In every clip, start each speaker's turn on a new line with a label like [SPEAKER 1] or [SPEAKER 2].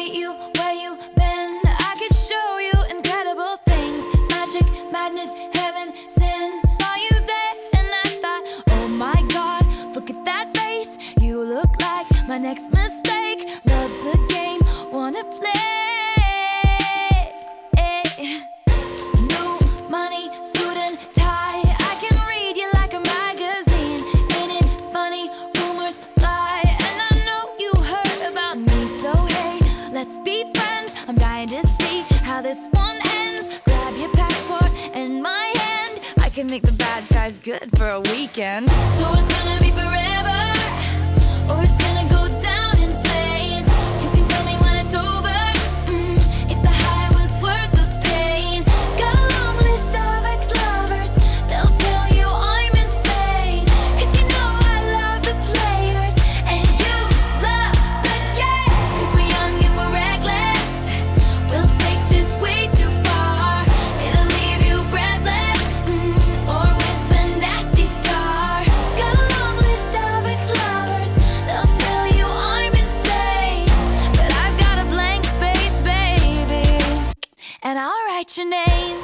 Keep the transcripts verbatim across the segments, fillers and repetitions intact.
[SPEAKER 1] meet you where you been. I could show you incredible things. Magic, madness, heaven, sin. Saw you there and I thought, oh my God, look at that face. You look like my next mistake. Love's a game, wanna play. New money, suit and tie. I can read you like a magazine. Ain't it funny? Rumors fly, and I know you heard about me. So hey, let's be friends. I'm dying to see how this one ends. Grab your passport and my hand. I can make the bad guys good for a weekend. So it's gonna be forever, or it's gonna go down in flames. You can tell me when it's over, mm, if the high was worth the pain. Got a long list of ex-lovers, they'll tell you I'm insane. Cause you know I love the players, and you love the game. Cause we're young and we're reckless, we'll take this way too far. It'll leave you breathless, mm, or with a nasty scar. Got a long list of ex-lovers, they'll tell you I'm insane. But I've got a blank space, baby, and I'll write your name.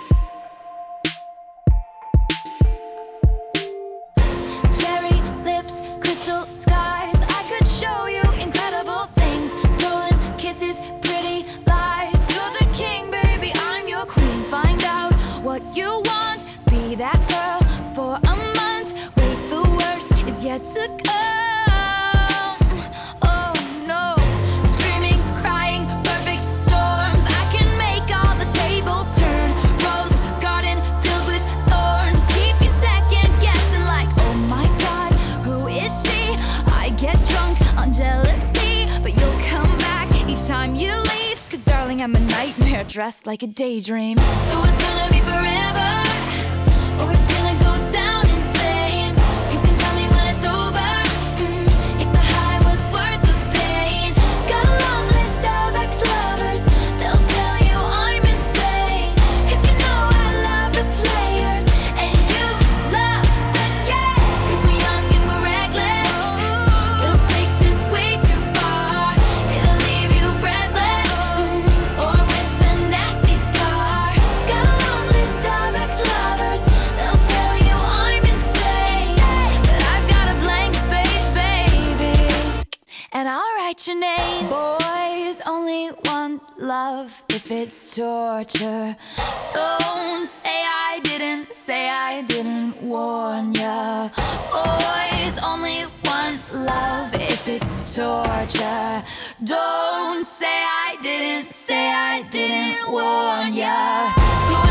[SPEAKER 1] Cherry lips, crystal skies. I could show you incredible things. Stolen kisses, pretty lies. You're the king, baby, I'm your queen. Find out what you want, be that girl for a month. Wait, the worst is yet to come. Oh no, screaming, crying, perfect storms. I can make all the tables turn. Rose garden filled with thorns. Keep you second guessing like, oh my God, who is she? I get drunk on jealousy, but you'll come back each time you leave. Cause darling, I'm a nightmare dressed like a daydream. So it's gonna be forever, or it's gonna go down in flames. You can tell me when it's over, mm, if the high was worth the pain. Got a long list of ex-lovers, they'll tell you I'm insane. Cause you know I love the players, and you love the game. Cause we're young and we're reckless, we'll take this way too far. It'll leave you breathless, mm, or with a nasty scar. Got a long list of ex-lovers, they'll tell you I'm insane. But I've got a blank space, baby, and I'll write your name. Boys only want love if it's torture. Don't say I didn't, say I didn't warn ya. Boys only want love if it's torture. Don't say I didn't, say I didn't warn ya. So